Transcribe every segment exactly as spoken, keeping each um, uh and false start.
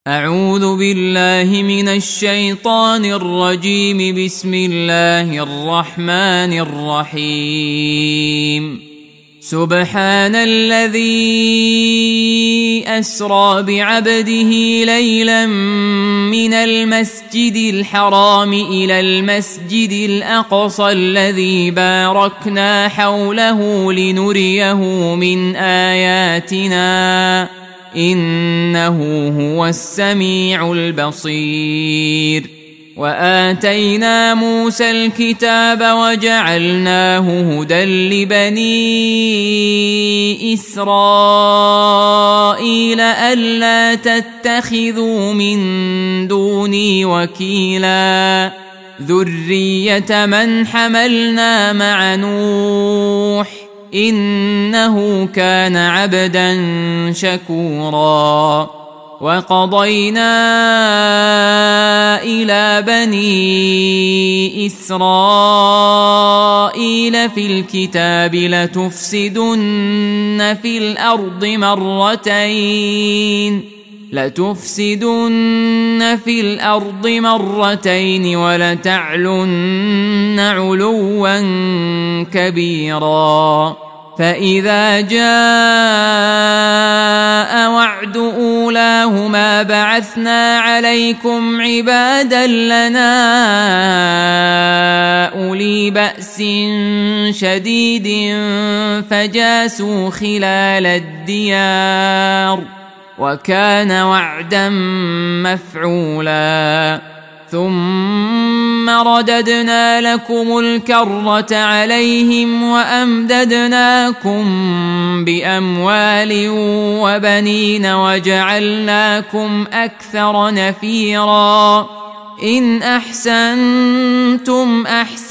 أعوذ بالله من الشيطان الرجيم. بسم الله الرحمن الرحيم. سبحان الذي أسرى بعبده ليلا من المسجد الحرام إلى المسجد الأقصى الذي باركنا حوله لنريه من آياتنا إنه هو السميع البصير. وآتينا موسى الكتاب وجعلناه هدى لبني إسرائيل ألا تتخذوا من دوني وكيلا ذرية من حملنا مع نوح إنه كان عبدا شكورا. وقضينا إلى بني إسرائيل في الكتاب لتفسدن في الأرض مرتين لتفسدن في الأرض مرتين ولتعلن علوا كبيرا. فإذا جاء وعد أولاهما بعثنا عليكم عبادا لنا أولي بأس شديد فجاسوا خلال الديار وكان وعدا مفعولا. ثم رددنا لكم الكرة عليهم وأمددناكم بأموال وبنين وجعلناكم أكثر نفيرا. إن أحسنتم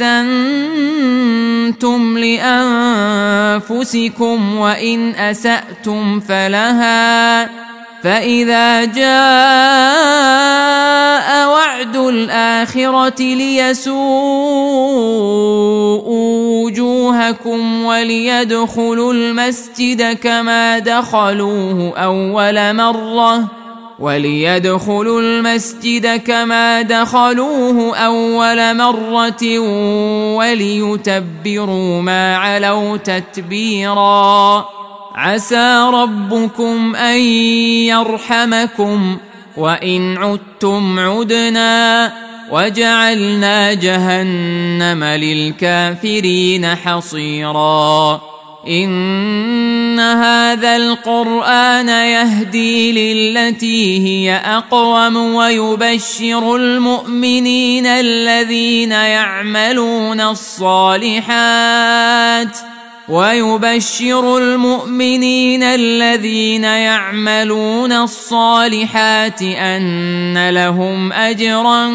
أحسنتم لأنفسكم وإن أسأتم فلها. فإذا جاء وعد الآخرة ليسوءوا وجوهكم وليدخلوا المسجد كما دخلوه أول مرة وليدخلوا المسجد كما دخلوه أول مرة وليتبروا ما علوا تتبيرا. عسى ربكم أن يرحمكم وإن عدتم عدنا وجعلنا جهنم للكافرين حصيرا. إن هذا القرآن يهدي للتي هي أقوم ويبشر المؤمنين الذين يعملون الصالحات ويبشر المؤمنين الذين يعملون الصالحات أن لهم أجرا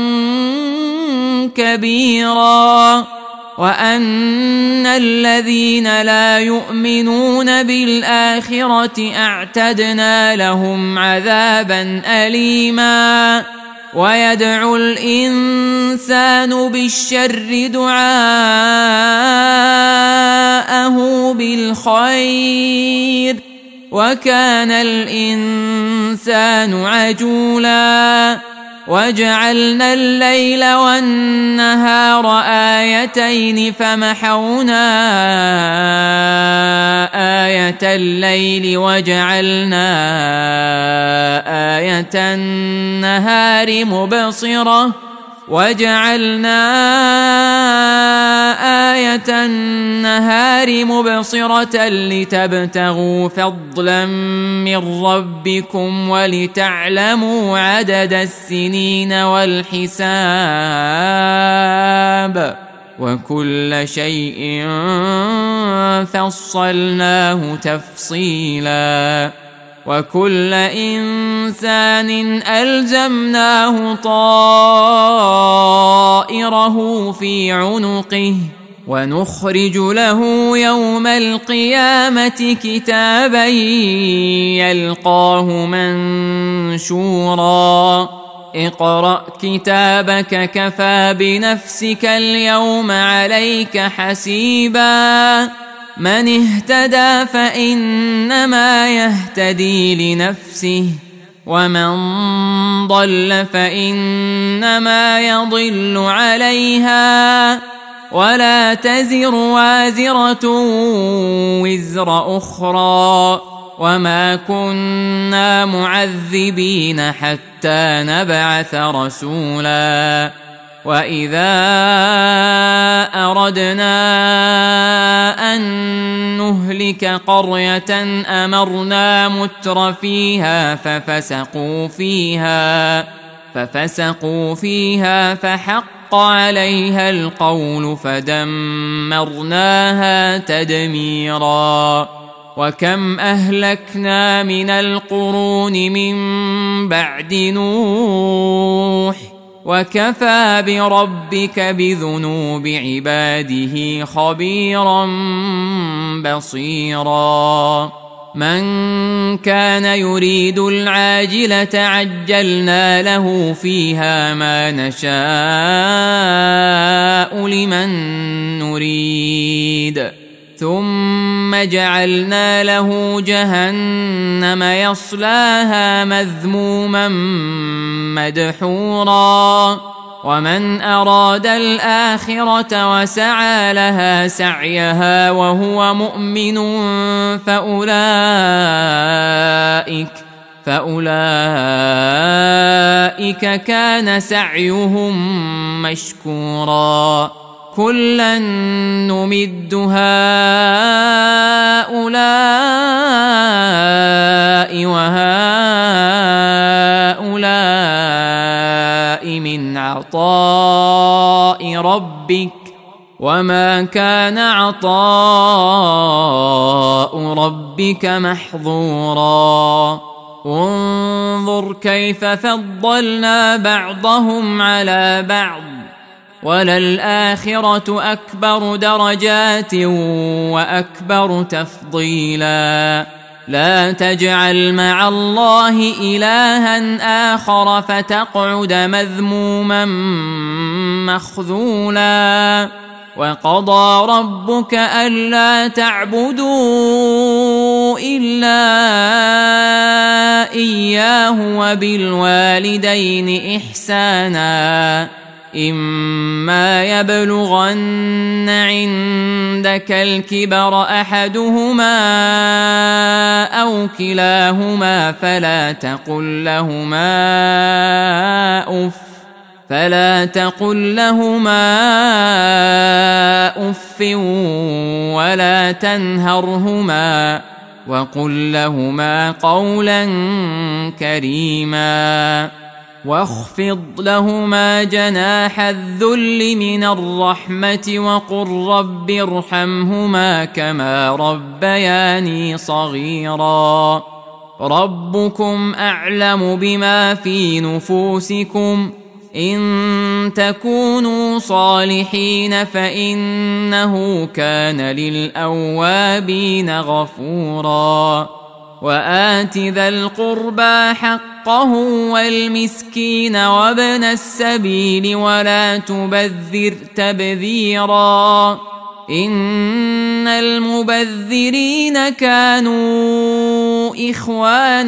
كبيرا وأن الذين لا يؤمنون بالآخرة أعتدنا لهم عذابا أليما. ويدعو الإنسان بالشر دعاءه بالخير وكان الإنسان عجولا. وجعلنا الليل والنهار آيتين فمحونا آية الليل وجعلنا آية النهار مبصرة وجعلنا آية النهار مبصرة لتبتغوا فضلا من ربكم ولتعلموا عدد السنين والحساب وكل شيء فصلناه تفصيلا. وكل إنسان ألزمناه طائره في عنقه ونخرج له يوم القيامة كتابا يلقاه منشورا. اقرأ كتابك كفى بنفسك اليوم عليك حسيبا. من اهتدى فإنما يهتدي لنفسه ومن ضل فإنما يضل عليها ولا تزر وازرة وزر أخرى وما كنا معذبين حتى نبعث رسولا وإذا أردنا أن نهلك قرية أمرنا متر فيها ففسقوا فيها ففسقوا فيها فحق عليها القول فدمرناها تدميرا وكم أهلكنا من القرون من بعد نوح وكفى بربك بذنوب عباده خبيرا بصيرا من كان يريد العاجلة عجلنا له فيها ما نشاء لمن نريد ثم جعلنا له جهنم يصلاها مذموما مدحورا ومن أراد الآخرة وسعى لها سعيها وهو مؤمن فأولئك فأولئك كان سعيهم مشكورا كلا نمد هؤلاء وهؤلاء من عطاء ربك وما كان عطاء ربك محظورا انظر كيف فضلنا بعضهم على بعض وللآخرة أكبر درجات وأكبر تفضيلا لا تجعل مع الله إلها آخر فتقعد مذموما مخذولا وقضى ربك ألا تعبدوا إلا إياه وبالوالدين إحسانا إما يبلغن عندك الكبر أحدهما أو كلاهما فلا تقل لهما أف فلا تقل لهما أف ولا تنهرهما وقل لهما قولا كريما واخفض لهما جناح الذل من الرحمة وقل رب ارحمهما كما ربياني صغيرا ربكم أعلم بما في نفوسكم إن تكونوا صالحين فإنه كان للأوابين غفورا وآت ذا القربى حقه والمسكين وابن السبيل ولا تبذر تبذيرا إن المبذرين كانوا إخوان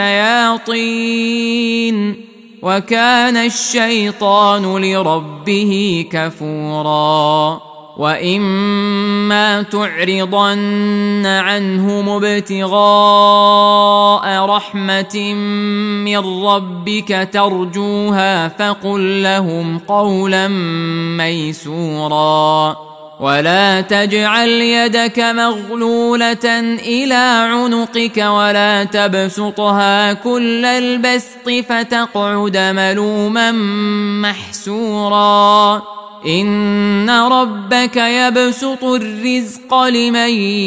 الشياطين وكان الشيطان لربه كفورا وإما تعرضن عنهم ابتغاء رحمة من ربك ترجوها فقل لهم قولا ميسورا ولا تجعل يدك مغلولة إلى عنقك ولا تبسطها كل البسط فتقعد ملوما محسورا إن ربك يبسط الرزق لمن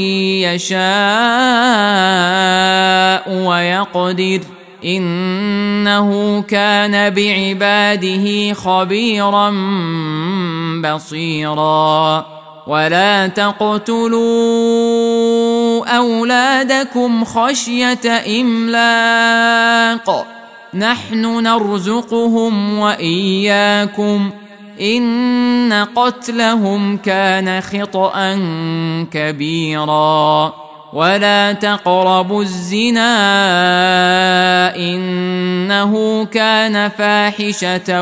يشاء ويقدر إنه كان بعباده خبيرا بصيرا ولا تقتلوا أولادكم خشية إملاق نحن نرزقهم وإياكم إن قتلهم كان خطأ كبيرا ولا تقربوا الزنا إنه كان فاحشة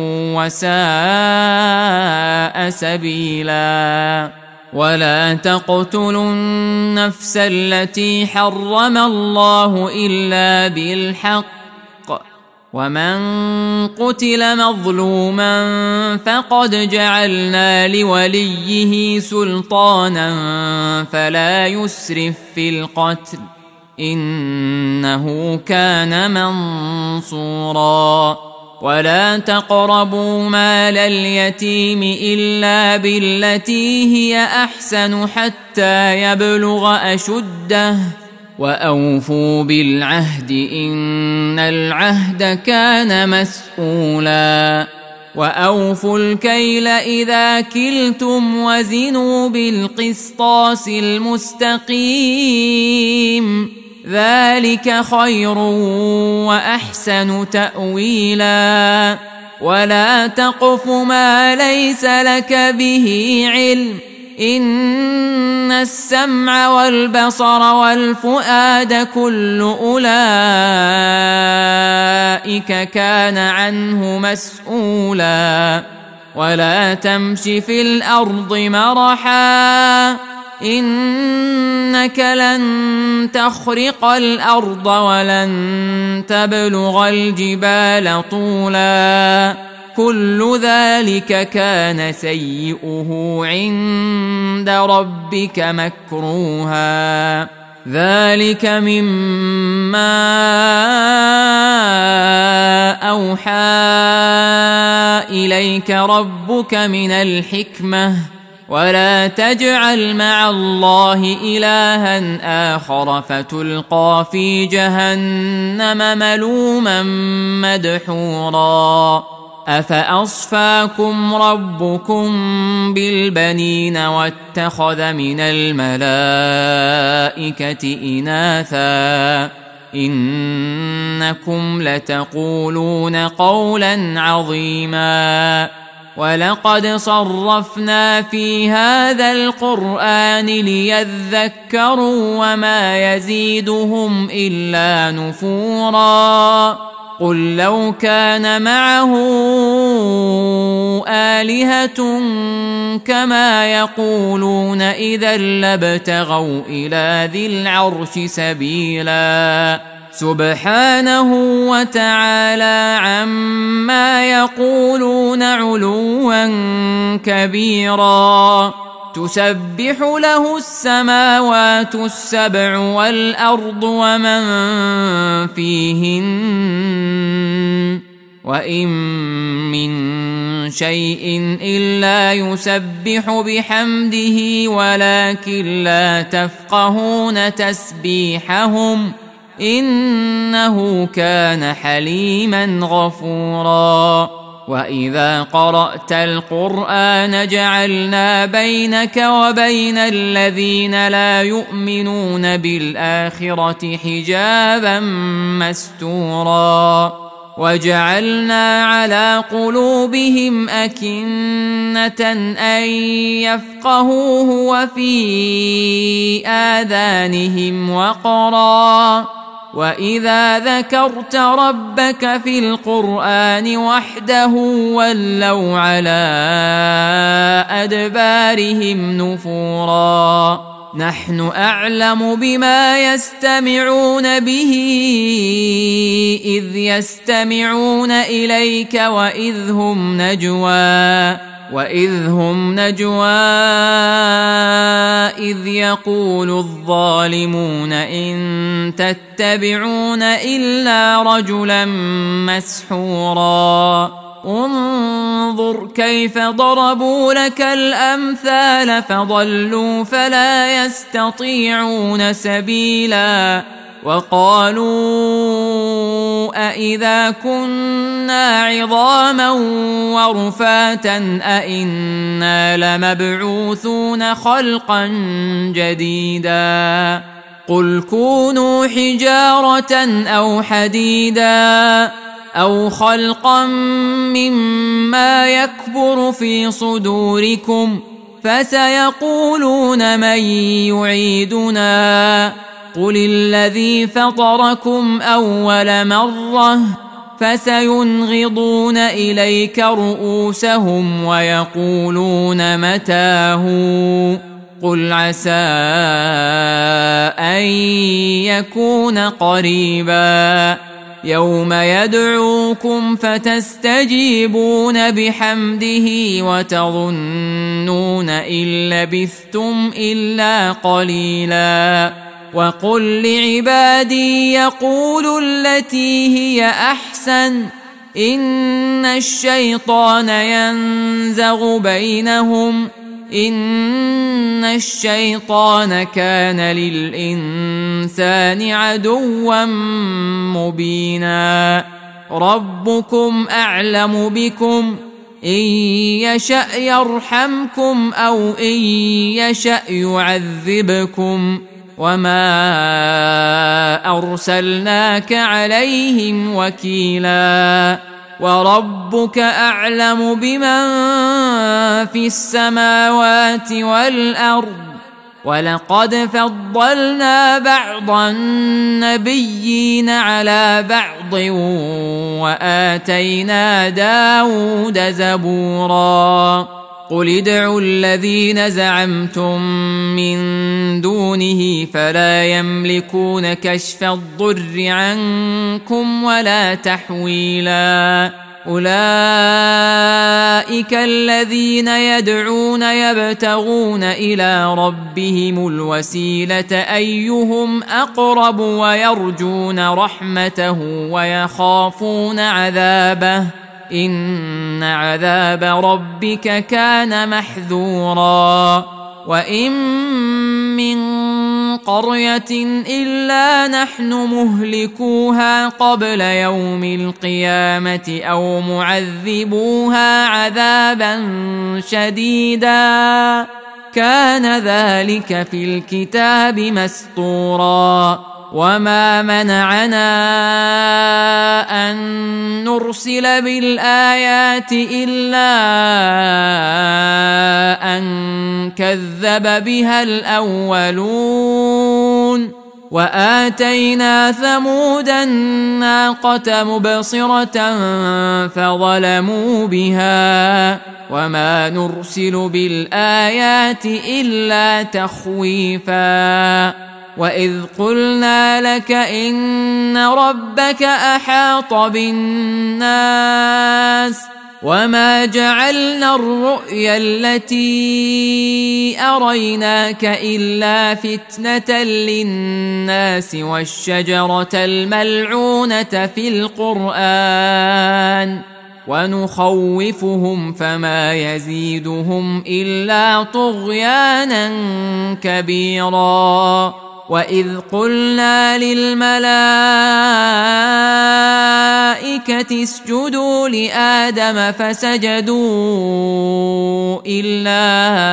وساء سبيلا ولا تقتلوا النفس التي حرم الله إلا بالحق ومن قتل مظلوما فقد جعلنا لوليه سلطانا فلا يسرف في القتل إنه كان منصورا ولا تقربوا مال اليتيم إلا بالتي هي أحسن حتى يبلغ أشده وأوفوا بالعهد إن العهد كان مسؤولا وأوفوا الكيل إذا كلتم وزنوا بالقسطاس المستقيم ذلك خير وأحسن تأويلا ولا تقف ما ليس لك به علم إن السمع والبصر والفؤاد كل أولئك كان عنه مسؤولا ولا تمش في الأرض مرحا إنك لن تخرق الأرض ولن تبلغ الجبال طولا كل ذلك كان سيئه عند ربك مكروها ذلك مما أوحى إليك ربك من الحكمة ولا تجعل مع الله إلها آخر فتلقى في جهنم ملوما مدحورا أفأصفاكم ربكم بالبنين واتخذ من الملائكة إناثا إنكم لتقولون قولا عظيما ولقد صرفنا في هذا القرآن ليذكروا وما يزيدهم إلا نفورا قل لو كان معه آلهة كما يقولون إذا لابتغوا إلى ذي العرش سبيلا سبحانه وتعالى عما يقولون علوا كبيرا تسبح له السماوات السبع والأرض ومن فيهن وإن من شيء إلا يسبح بحمده ولكن لا تفقهون تسبيحهم إنه كان حليما غفورا وإذا قرأت القرآن جعلنا بينك وبين الذين لا يؤمنون بالآخرة حجابا مستورا وجعلنا على قلوبهم أكنة أن يفقهوه وفي آذانهم وقرا وإذا ذكرت ربك في القرآن وحده ولوا على أدبارهم نفورا نحن أعلم بما يستمعون به إذ يستمعون إليك وإذ هم نجوى وإذ هم نجوى إذ يقول الظالمون إن تتبعون إلا رجلا مسحورا انظر كيف ضربوا لك الأمثال فضلوا فلا يستطيعون سبيلا وقالوا أإذا كنا عظاما ورفاتا أإنا لمبعوثون خلقا جديدا قل كونوا حجارة أو حديدا أو خلقا مما يكبر في صدوركم فسيقولون من يعيدنا قل الذي فطركم أول مرة فسينغضون إليك رؤوسهم ويقولون متاه قل عسى أن يكون قريبا يوم يدعوكم فتستجيبون بحمده وتظنون إن لبثتم إلا قليلا وقل لعبادي يقولوا التي هي أحسن إن الشيطان ينزغ بينهم إن الشيطان كان للإنسان عدوا مبينا ربكم أعلم بكم إن يشأ يرحمكم أو إن يشأ يعذبكم وما أرسلناك عليهم وكيلا وربك أعلم بمن في السماوات والأرض ولقد فضلنا بعض النبيين على بعض وآتينا داود زبورا قل ادعوا الذين زعمتم من دونه فلا يملكون كشف الضر عنكم ولا تحويلا أولئك الذين يدعون يبتغون إلى ربهم الوسيلة أيهم أقرب ويرجون رحمته ويخافون عذابه إن عذاب ربك كان محذورا وإن من قرية إلا نحن مهلكوها قبل يوم القيامة أو معذبوها عذابا شديدا كان ذلك في الكتاب مسطورا وما منعنا أن نرسل بالآيات إلا أن كذب بها الأولون وآتينا ثمود الناقة مبصرة فظلموا بها وما نرسل بالآيات إلا تخويفا وإذ قلنا لك إن ربك أحاط بالناس وما جعلنا الرؤيا التي أريناك إلا فتنة للناس والشجرة الملعونة في القرآن ونخوفهم فما يزيدهم إلا طغيانا كبيرا وإذ قلنا للملائكة اسجدوا لآدم فسجدوا إلا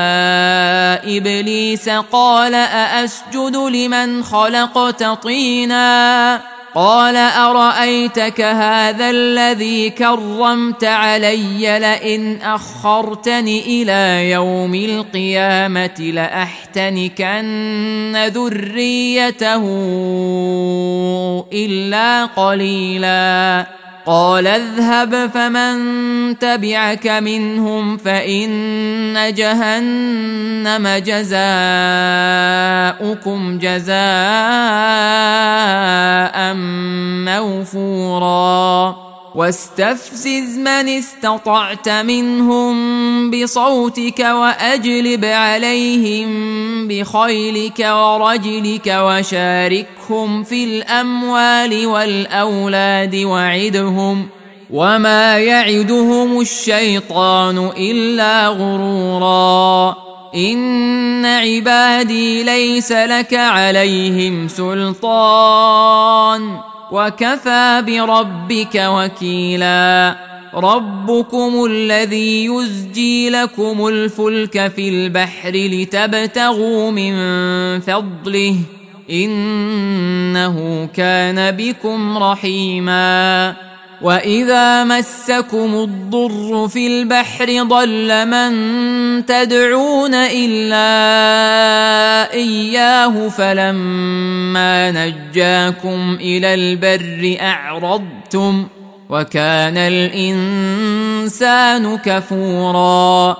إبليس قال أأسجد لمن خلقت طينا قال أرأيتك هذا الذي كرمت علي لئن أخرتني إلى يوم القيامة لأحتنكن ذريته إلا قليلا قال اذهب فمن تبعك منهم فإن جهنم جزاؤكم جزاء موفورا واستفزز من استطعت منهم بصوتك وأجلب عليهم بخيلك ورجلك وشاركهم في الأموال والأولاد وعدهم وما يعدهم الشيطان إلا غرورا إن عبادي ليس لك عليهم سلطان وكفى بربك وكيلا ربكم الذي يزجي لكم الفلك في البحر لتبتغوا من فضله إنه كان بكم رحيما وإذا مسكم الضر في البحر ضل من تدعون إلا إياه فلما نجاكم إلى البر أعرضتم وكان الإنسان كفورا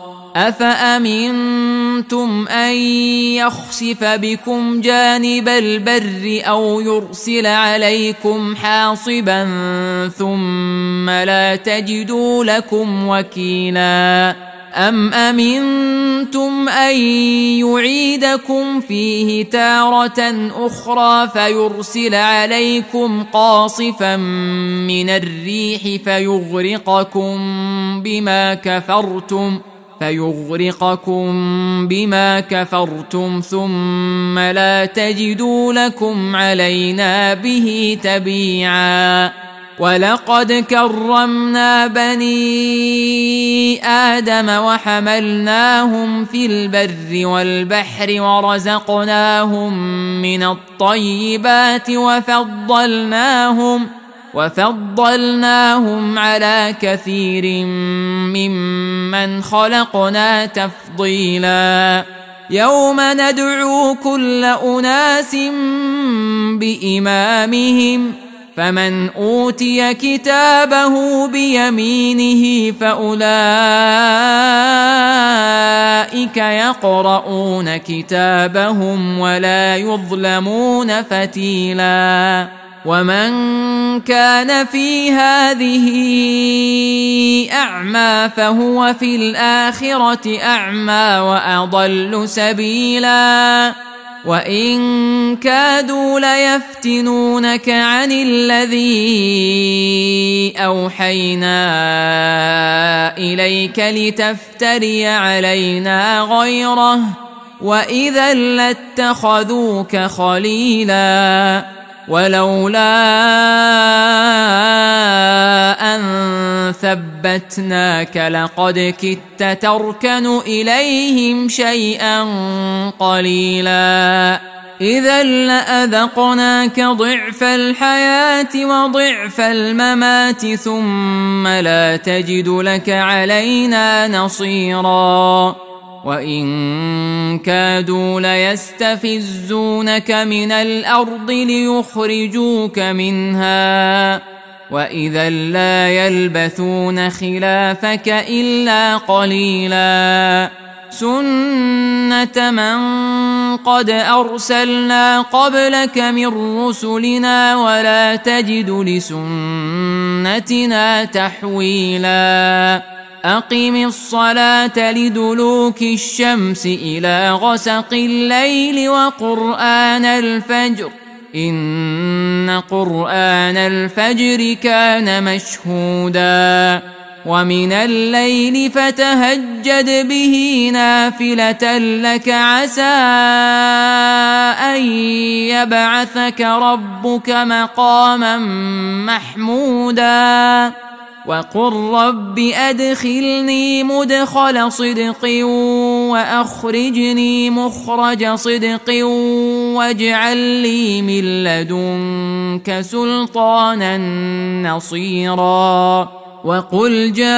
أفأمنتم أن يخسف بكم جانب البر أو يرسل عليكم حاصبا ثم لا تجدوا لكم وكيلا أم أمنتم أن يعيدكم فيه تارة أخرى فيرسل عليكم قاصفا من الريح فيغرقكم بما كفرتم فيغرقكم بما كفرتم ثم لا تجدوا لكم علينا به تبيعا ولقد كرمنا بني آدم وحملناهم في البر والبحر ورزقناهم من الطيبات وفضلناهم وفضلناهم على كثير ممن خلقنا تفضيلا يوم ندعو كل أناس بإمامهم فمن أوتي كتابه بيمينه فأولئك يقرؤون كتابهم ولا يظلمون فتيلا ومن كان في هذه أعمى فهو في الآخرة أعمى وأضل سبيلا وإن كادوا ليفتنونك عن الذي أوحينا إليك لتفتري علينا غيره وإذا لاتخذوك خليلا ولولا أن ثبتناك لقد كدت تركن إليهم شيئا قليلا إذا لأذقناك ضعف الحياة وضعف الممات ثم لا تجد لك علينا نصيرا وإن كادوا ليستفزونك من الأرض ليخرجوك منها وإذا لا يلبثون خلافك إلا قليلا سنة من قد أرسلنا قبلك من رسلنا ولا تجد لسنتنا تحويلا أقم الصلاة لدلوك الشمس إلى غسق الليل وقرآن الفجر إن قرآن الفجر كان مشهودا ومن الليل فتهجد به نافلة لك عسى أن يبعثك ربك مقاما محمودا وقل رب أدخلني مدخل صدق وأخرجني مخرج صدق واجعل لي من لدنك سلطانا نصيرا وقل جاء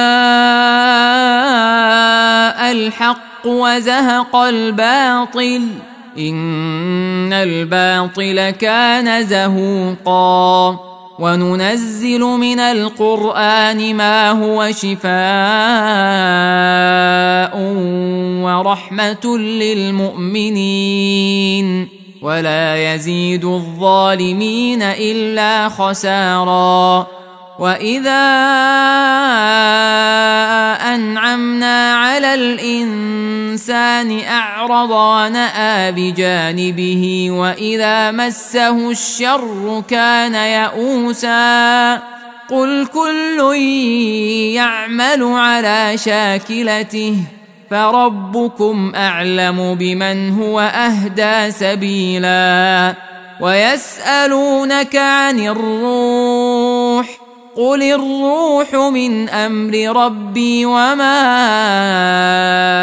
الحق وزهق الباطل إن الباطل كان زهوقا وننزل من القرآن ما هو شفاء ورحمة للمؤمنين ولا يزيد الظالمين إلا خسارا وإذا أنعمنا على الإنسان أعرض ونأى بجانبه وإذا مسه الشر كان يئوسا قل كل يعمل على شاكلته فربكم أعلم بمن هو أهدى سبيلا ويسألونك عن الروح قل الروح من أمر ربي وما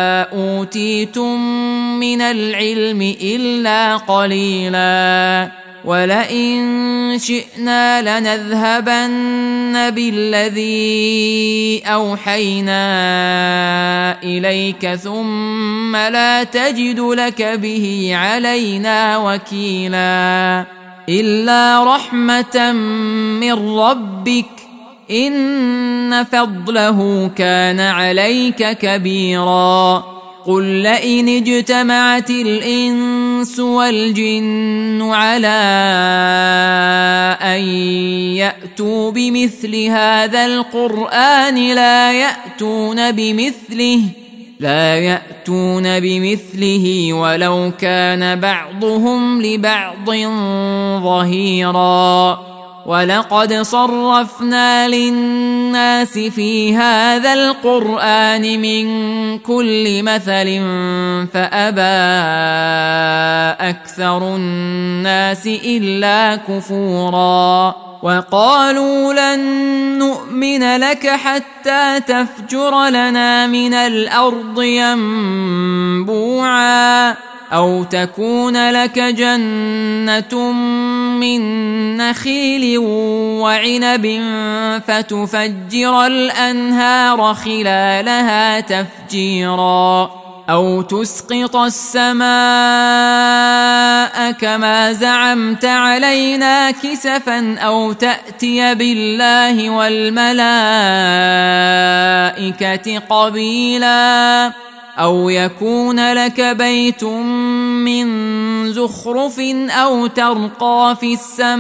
أوتيتم من العلم إلا قليلا ولئن شئنا لنذهبن بالذي أوحينا إليك ثم لا تجد لك به علينا وكيلا إلا رحمة من ربك إن فضله كان عليك كبيرا قل لئن اجتمعت الإنس والجن على أن يأتوا بمثل هذا القرآن لا يأتون بمثله لا يأتون بمثله ولو كان بعضهم لبعض ظهيرا ولقد صرفنا للناس في هذا القرآن من كل مثل فأبى أكثر الناس إلا كفورا وقالوا لن نؤمن لك حتى تفجر لنا من الأرض ينبوعا أو تكون لك جنة من نخيل وعنب فتفجر الأنهار خلالها تفجيرا أو تسقط السماء كما زعمت علينا كسفا أو تأتي بالله والملائكة قبيلا أو يكون لك بيت من زخرف أو ترقى في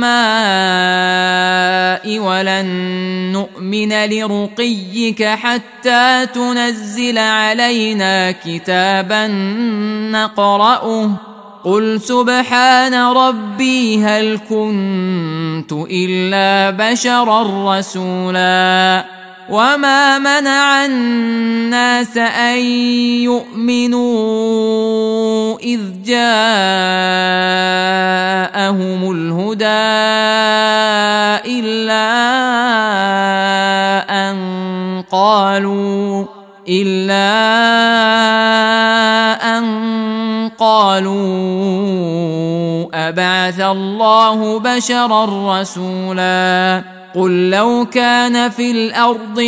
السماء ولن نؤمن لرقيك حتى تنزل علينا كتابا نقرأه قل سبحان ربي هل كنت إلا بشرا رسولا وما منع الناس أن يؤمنوا إذ جاءهم الهدى إلا أن قالوا إلا أن قالوا أبعث الله بشرا رسولا قل لو كان في الأرض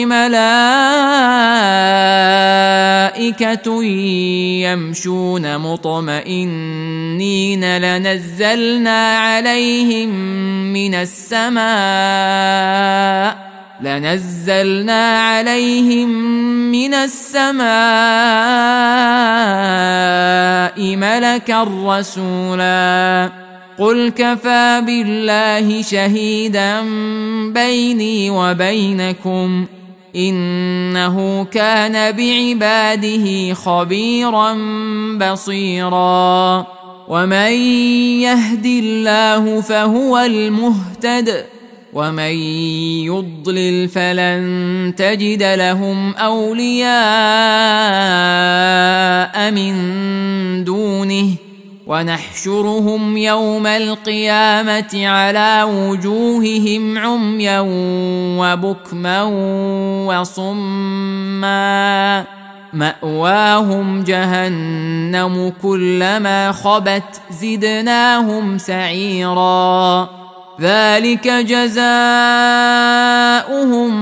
ملائكة يمشون مطمئنين لنزلنا عليهم من السماء لنزلنا عليهم من السماء ملكا رسولا قل كفى بالله شهيدا بيني وبينكم إنه كان بعباده خبيرا بصيرا ومن يهد الله فهو المهتد ومن يضلل فلن تجد لهم أولياء من دونه ونحشرهم يوم القيامة على وجوههم عميا وبكما وصما مأواهم جهنم كلما خبت زدناهم سعيرا ذلك جزاؤهم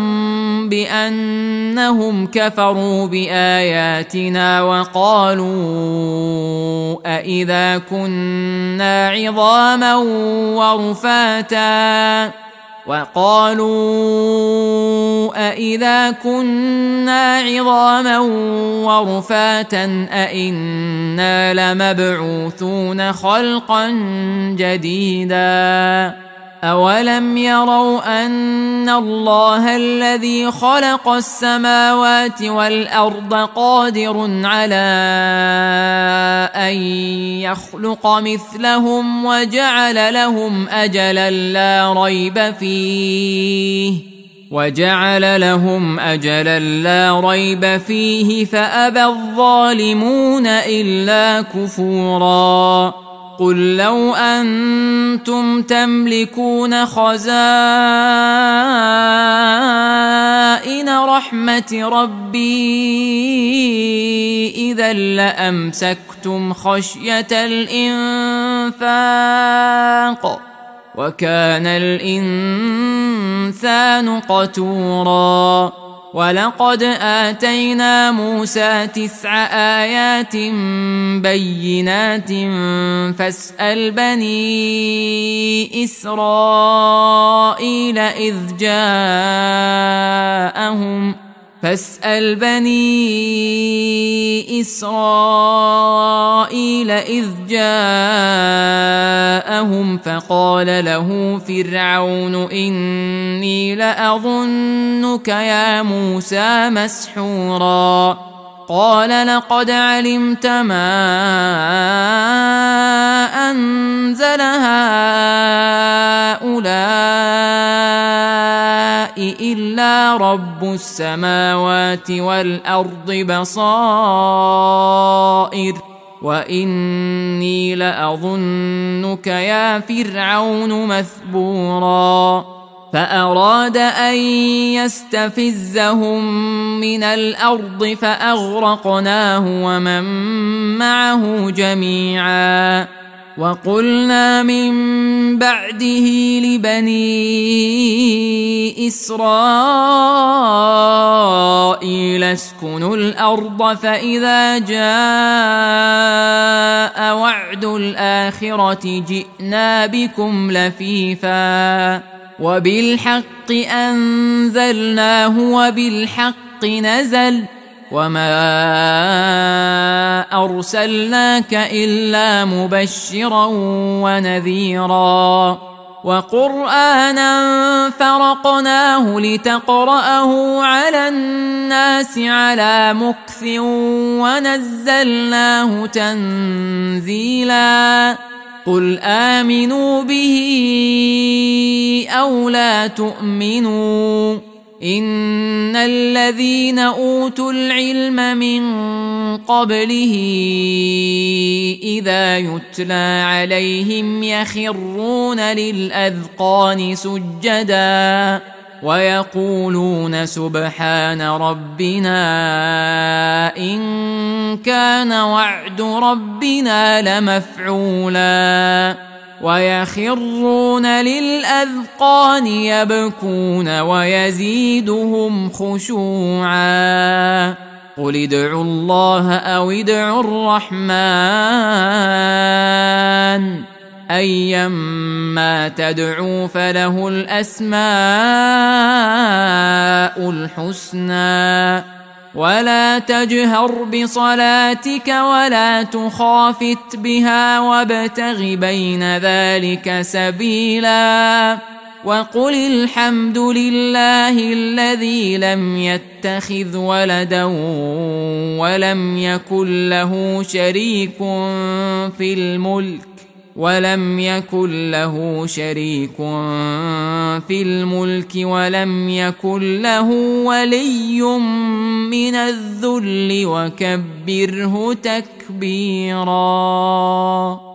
بأنهم كفروا بآياتنا وقالوا أإذا كنا عظاما ورفاتا وقالوا أإذا كنا عظاما ورفاتا أإنا لمبعوثون خلقا جديدا أولم يروا أن الله الذي خلق السماوات والأرض قادر على أن يخلق مثلهم وجعل لهم أجلا لا ريب فيه وجعل لهم أجلا لا ريب فيه فأبى الظالمون إلا كفورا قل لو أنتم تملكون خزائن رحمة ربي إذا لأمسكتم خشية الإنفاق وكان الإنسان قتورا. ولقد آتينا موسى تسع آيات بينات فاسأل بني إسرائيل إذ جاءهم فاسأل بني إسرائيل إذ جاءهم فقال له فرعون إني لأظنك يا موسى مسحورا. قال لقد علمت ما أنزل هؤلاء إلا رب السماوات والأرض بصائر وإني لأظنك يا فرعون مثبورا. فأراد أن يستفزهم من الأرض فأغرقناه ومن معه جميعا. وقلنا من بعده لبني إسرائيل اسكنوا الأرض فإذا جاء وعد الآخرة جئنا بكم لفيفا وبالحق أنزلناه وبالحق نزل وما أرسلناك إلا مبشرا ونذيرا. وقرآنا فرقناه لتقرأه على الناس على مكث ونزلناه تنزيلا. قل آمنوا به أو لا تؤمنوا إن الذين أوتوا العلم من قبله إذا يتلى عليهم يخرون للأذقان سجدا ويقولون سبحان ربنا إن كان وعد ربنا لمفعولا. ويخرون للأذقان يبكون ويزيدهم خشوعا. قل ادعوا الله أو ادعوا الرحمن أيما تدعوا فله الأسماء الحسنى. ولا تجهر بصلاتك ولا تخافت بها وابتغ بين ذلك سبيلا. وقل الحمد لله الذي لم يتخذ ولدا ولم يكن له شريك في الملك ولم يكن له شريك في الملك ولم يكن له ولي من الذل وكبره تكبيرا.